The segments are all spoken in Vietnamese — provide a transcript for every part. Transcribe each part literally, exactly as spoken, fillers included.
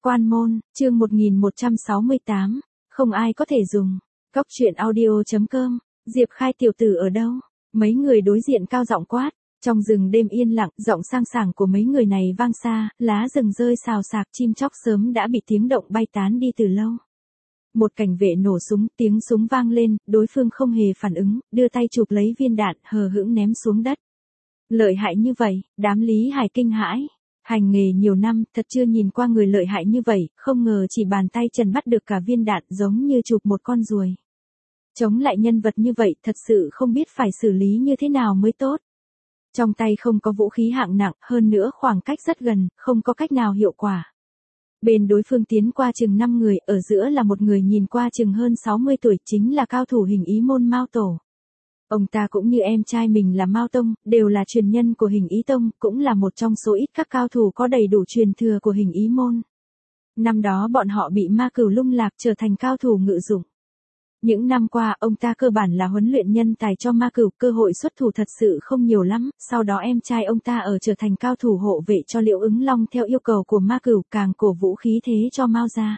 Quan môn, chương một nghìn một trăm sáu mươi tám, không ai có thể dùng. Góc truyện audio chấm com, Diệp Khai tiểu tử ở đâu? Mấy người đối diện cao giọng quát. Trong rừng đêm yên lặng, giọng sang sảng của mấy người này vang xa, lá rừng rơi xào xạc, chim chóc sớm đã bị tiếng động bay tán đi từ lâu. Một cảnh vệ nổ súng, tiếng súng vang lên, đối phương không hề phản ứng, đưa tay chụp lấy viên đạn, hờ hững ném xuống đất. Lợi hại như vậy, đám Lý Hải kinh hãi. Hành nghề nhiều năm, thật chưa nhìn qua người lợi hại như vậy, không ngờ chỉ bàn tay trần bắt được cả viên đạn giống như chụp một con ruồi. Chống lại nhân vật như vậy, thật sự không biết phải xử lý như thế nào mới tốt. Trong tay không có vũ khí hạng nặng, hơn nữa khoảng cách rất gần, không có cách nào hiệu quả. Bên đối phương tiến qua chừng năm người, ở giữa là một người nhìn qua chừng hơn sáu mươi tuổi, chính là cao thủ Hình Ý môn Mao Tổ. Ông ta cũng như em trai mình là Mao Tông, đều là truyền nhân của Hình Ý Tông, cũng là một trong số ít các cao thủ có đầy đủ truyền thừa của Hình Ý môn. Năm đó bọn họ bị Ma Cửu lung lạc trở thành cao thủ ngự dụng. Những năm qua, ông ta cơ bản là huấn luyện nhân tài cho Ma Cửu, cơ hội xuất thủ thật sự không nhiều lắm, sau đó em trai ông ta ở trở thành cao thủ hộ vệ cho Liễu Ứng Long theo yêu cầu của Ma Cửu, càng cổ vũ khí thế cho Mao gia.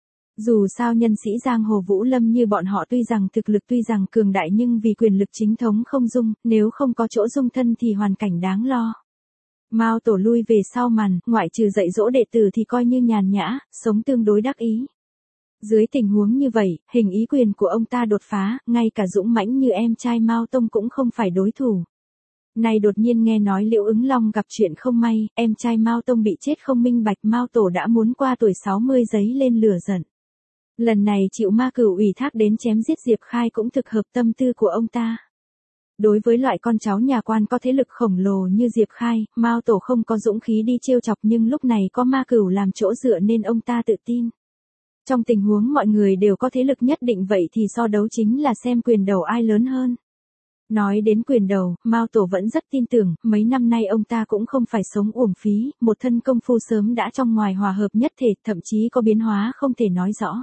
Dù sao nhân sĩ giang hồ Vũ Lâm như bọn họ tuy rằng thực lực tuy rằng cường đại nhưng vì quyền lực chính thống không dung, nếu không có chỗ dung thân thì hoàn cảnh đáng lo. Mao Tổ lui về sau màn, ngoại trừ dạy dỗ đệ tử thì coi như nhàn nhã, sống tương đối đắc ý. Dưới tình huống như vậy, Hình Ý quyền của ông ta đột phá, ngay cả dũng mãnh như em trai Mao Tông cũng không phải đối thủ. Này đột nhiên nghe nói Liễu Ứng Long gặp chuyện không may, em trai Mao Tông bị chết không minh bạch, Mao Tổ đã muốn qua tuổi sáu mươi giấy lên lửa giận. Lần này chịu Ma Cửu ủy thác đến chém giết Diệp Khai cũng thực hợp tâm tư của ông ta. Đối với loại con cháu nhà quan có thế lực khổng lồ như Diệp Khai, Mao Tổ không có dũng khí đi trêu chọc, nhưng lúc này có Ma Cửu làm chỗ dựa nên ông ta tự tin. Trong tình huống mọi người đều có thế lực nhất định vậy thì so đấu chính là xem quyền đầu ai lớn hơn. Nói đến quyền đầu, Mao Tổ vẫn rất tin tưởng, mấy năm nay ông ta cũng không phải sống uổng phí, một thân công phu sớm đã trong ngoài hòa hợp nhất thể, thậm chí có biến hóa không thể nói rõ.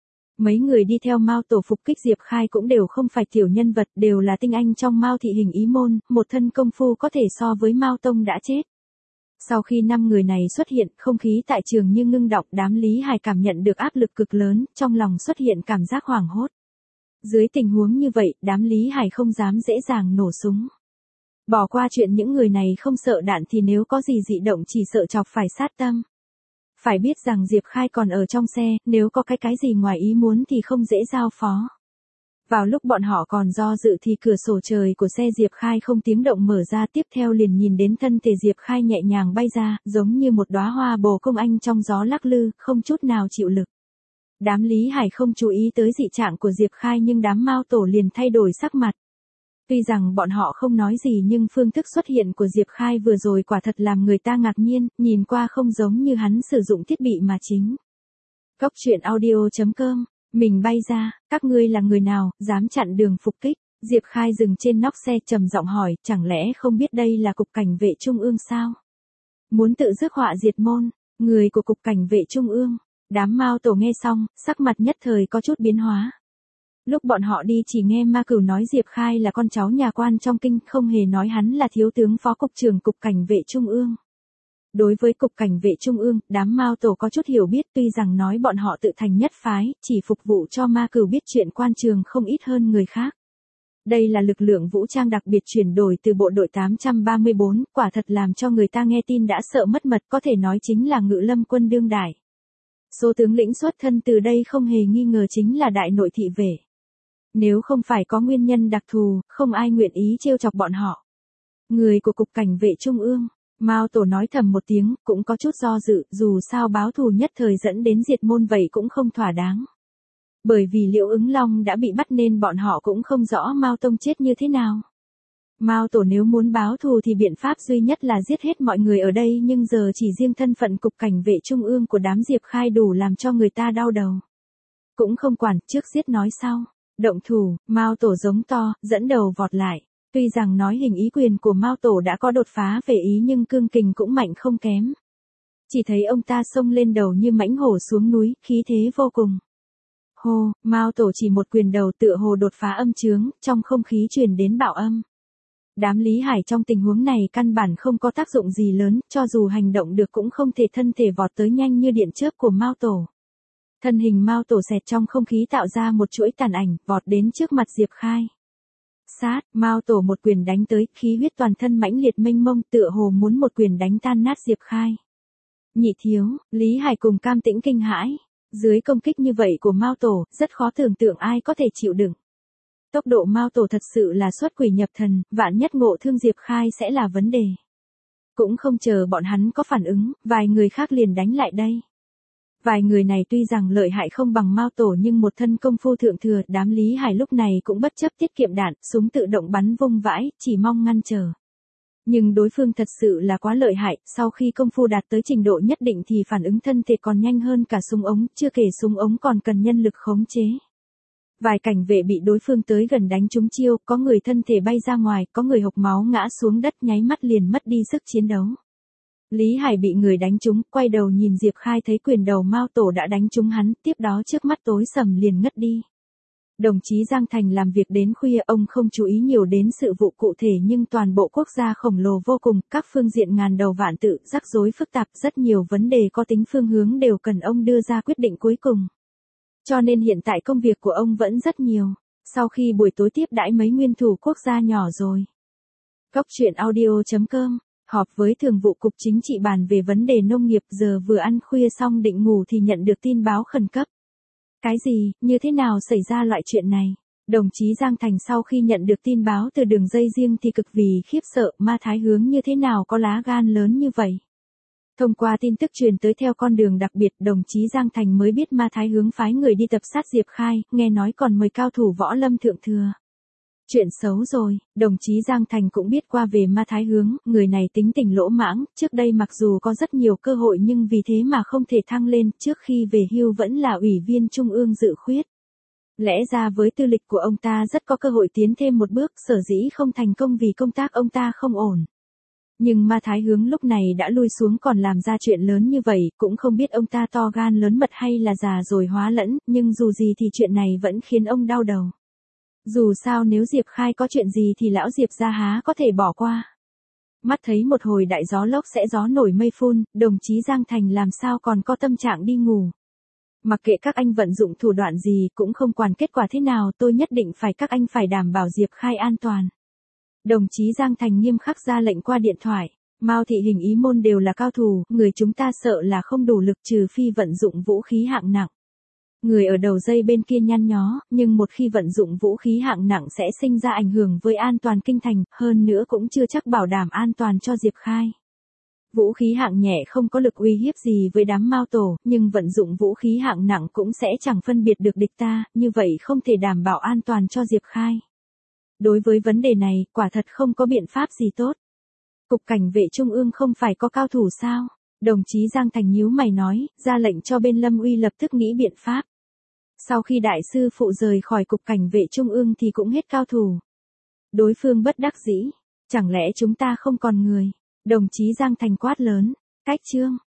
Mấy người đi theo Mao Tổ phục kích Diệp Khai cũng đều không phải tiểu nhân vật, đều là tinh anh trong Mao thị Hình Ý môn, một thân công phu có thể so với Mao Tông đã chết. Sau khi năm người này xuất hiện, không khí tại trường như ngưng đọng, đám Lý Hải cảm nhận được áp lực cực lớn, trong lòng xuất hiện cảm giác hoảng hốt. Dưới tình huống như vậy, đám Lý Hải không dám dễ dàng nổ súng. Bỏ qua chuyện những người này không sợ đạn thì nếu có gì dị động chỉ sợ chọc phải sát tâm. Phải biết rằng Diệp Khai còn ở trong xe, nếu có cái cái gì ngoài ý muốn thì không dễ giao phó. Vào lúc bọn họ còn do dự thì cửa sổ trời của xe Diệp Khai không tiếng động mở ra, tiếp theo liền nhìn đến thân thể Diệp Khai nhẹ nhàng bay ra, giống như một đóa hoa bồ công anh trong gió lắc lư, không chút nào chịu lực. Đám Lý Hải không chú ý tới dị trạng của Diệp Khai nhưng đám Mao Tổ liền thay đổi sắc mặt. Tuy rằng bọn họ không nói gì nhưng phương thức xuất hiện của Diệp Khai vừa rồi quả thật làm người ta ngạc nhiên, nhìn qua không giống như hắn sử dụng thiết bị mà chính. Góc truyện audio chấm com, mình bay ra, các ngươi là người nào, dám chặn đường phục kích. Diệp Khai dừng trên nóc xe trầm giọng hỏi, chẳng lẽ không biết đây là cục cảnh vệ trung ương sao? Muốn tự rước họa diệt môn, người của cục cảnh vệ trung ương. Đám Mao Tổ nghe xong, sắc mặt nhất thời có chút biến hóa. Lúc bọn họ đi chỉ nghe Ma Cửu nói Diệp Khai là con cháu nhà quan trong kinh, không hề nói hắn là thiếu tướng phó cục trưởng cục cảnh vệ trung ương. Đối với cục cảnh vệ trung ương, đám Mao Tổ có chút hiểu biết, tuy rằng nói bọn họ tự thành nhất phái, chỉ phục vụ cho Ma Cửu biết chuyện quan trường không ít hơn người khác. Đây là lực lượng vũ trang đặc biệt chuyển đổi từ bộ đội tám trăm ba mươi bốn, quả thật làm cho người ta nghe tin đã sợ mất mật, có thể nói chính là Ngự Lâm quân đương đại. Số tướng lĩnh xuất thân từ đây không hề nghi ngờ chính là đại nội thị vệ. Nếu không phải có nguyên nhân đặc thù, không ai nguyện ý trêu chọc bọn họ. Người của cục cảnh vệ trung ương, Mao Tổ nói thầm một tiếng, cũng có chút do dự, dù sao báo thù nhất thời dẫn đến diệt môn vậy cũng không thỏa đáng. Bởi vì Liễu Ứng Long đã bị bắt nên bọn họ cũng không rõ Mao Tông chết như thế nào. Mao Tổ nếu muốn báo thù thì biện pháp duy nhất là giết hết mọi người ở đây, nhưng giờ chỉ riêng thân phận cục cảnh vệ trung ương của đám Diệp Khai đủ làm cho người ta đau đầu. Cũng không quản, trước giết nói sau. Động thủ, Mao Tổ giống to, dẫn đầu vọt lại. Tuy rằng nói Hình Ý quyền của Mao Tổ đã có đột phá về ý nhưng cương kình cũng mạnh không kém. Chỉ thấy ông ta xông lên đầu như mãnh hổ xuống núi, khí thế vô cùng. Hô, Mao Tổ chỉ một quyền đầu tựa hồ đột phá âm chướng, trong không khí truyền đến bạo âm. Đám Lý Hải trong tình huống này căn bản không có tác dụng gì lớn, cho dù hành động được cũng không thể thân thể vọt tới nhanh như điện chớp của Mao Tổ. Thân hình Mao Tổ xẹt trong không khí tạo ra một chuỗi tàn ảnh, vọt đến trước mặt Diệp Khai. Sát, Mao Tổ một quyền đánh tới, khí huyết toàn thân mãnh liệt mênh mông, tựa hồ muốn một quyền đánh tan nát Diệp Khai. Nhị thiếu, Lý Hải cùng Cam Tĩnh kinh hãi. Dưới công kích như vậy của Mao Tổ, rất khó tưởng tượng ai có thể chịu đựng. Tốc độ Mao Tổ thật sự là xuất quỷ nhập thần, vạn nhất ngộ thương Diệp Khai sẽ là vấn đề. Cũng không chờ bọn hắn có phản ứng, vài người khác liền đánh lại đây. Vài người này tuy rằng lợi hại không bằng Mao Tổ nhưng một thân công phu thượng thừa, đám Lý Hải lúc này cũng bất chấp tiết kiệm đạn, súng tự động bắn vung vãi, chỉ mong ngăn trở. Nhưng đối phương thật sự là quá lợi hại, sau khi công phu đạt tới trình độ nhất định thì phản ứng thân thể còn nhanh hơn cả súng ống, chưa kể súng ống còn cần nhân lực khống chế. Vài cảnh vệ bị đối phương tới gần đánh trúng chiêu, có người thân thể bay ra ngoài, có người hộc máu ngã xuống đất nháy mắt liền mất đi sức chiến đấu. Lý Hải bị người đánh trúng, quay đầu nhìn Diệp Khai thấy quyền đầu Mao Tổ đã đánh trúng hắn, tiếp đó trước mắt tối sầm liền ngất đi. Đồng chí Giang Thành làm việc đến khuya, ông không chú ý nhiều đến sự vụ cụ thể nhưng toàn bộ quốc gia khổng lồ vô cùng, các phương diện ngàn đầu vạn tự, rắc rối phức tạp, rất nhiều vấn đề có tính phương hướng đều cần ông đưa ra quyết định cuối cùng. Cho nên hiện tại công việc của ông vẫn rất nhiều, sau khi buổi tối tiếp đãi mấy nguyên thủ quốc gia nhỏ rồi. Góc truyện audio chấm com, họp với thường vụ cục chính trị bàn về vấn đề nông nghiệp, giờ vừa ăn khuya xong định ngủ thì nhận được tin báo khẩn cấp. Cái gì, như thế nào xảy ra loại chuyện này? Đồng chí Giang Thành sau khi nhận được tin báo từ đường dây riêng thì cực vì khiếp sợ, Ma Thái Hướng như thế nào có lá gan lớn như vậy? Thông qua tin tức truyền tới theo con đường đặc biệt, đồng chí Giang Thành mới biết Ma Thái Hướng phái người đi tập sát Diệp Khai, nghe nói còn mời cao thủ võ lâm thượng thừa. Chuyện xấu rồi, đồng chí Giang Thành cũng biết qua về Ma Thái Hướng, người này tính tình lỗ mãng, trước đây mặc dù có rất nhiều cơ hội nhưng vì thế mà không thể thăng lên, trước khi về hưu vẫn là ủy viên trung ương dự khuyết. Lẽ ra với tư lịch của ông ta rất có cơ hội tiến thêm một bước, sở dĩ không thành công vì công tác ông ta không ổn. Nhưng Ma Thái Hướng lúc này đã lui xuống còn làm ra chuyện lớn như vậy, cũng không biết ông ta to gan lớn mật hay là già rồi hóa lẫn, nhưng dù gì thì chuyện này vẫn khiến ông đau đầu. Dù sao nếu Diệp Khai có chuyện gì thì lão Diệp gia há có thể bỏ qua. Mắt thấy một hồi đại gió lốc sẽ gió nổi mây phun, đồng chí Giang Thành làm sao còn có tâm trạng đi ngủ. Mặc kệ các anh vận dụng thủ đoạn gì cũng không quản kết quả thế nào, tôi nhất định phải các anh phải đảm bảo Diệp Khai an toàn. Đồng chí Giang Thành nghiêm khắc ra lệnh qua điện thoại. Mao Thị Hình Ý Môn đều là cao thủ, người chúng ta sợ là không đủ lực trừ phi vận dụng vũ khí hạng nặng. Người ở đầu dây bên kia nhăn nhó, nhưng một khi vận dụng vũ khí hạng nặng sẽ sinh ra ảnh hưởng với an toàn kinh thành, hơn nữa cũng chưa chắc bảo đảm an toàn cho Diệp Khai. Vũ khí hạng nhẹ không có lực uy hiếp gì với đám Mao Tổ, nhưng vận dụng vũ khí hạng nặng cũng sẽ chẳng phân biệt được địch ta, như vậy không thể đảm bảo an toàn cho Diệp Khai. Đối với vấn đề này, quả thật không có biện pháp gì tốt. Cục Cảnh vệ Trung ương không phải có cao thủ sao? Đồng chí Giang Thành nhíu mày nói, ra lệnh cho bên Lâm Uy lập tức nghĩ biện pháp. Sau khi đại sư phụ rời khỏi Cục Cảnh vệ Trung ương thì cũng hết cao thủ. Đối phương bất đắc dĩ, chẳng lẽ chúng ta không còn người? Đồng chí Giang Thành quát lớn, cách chương.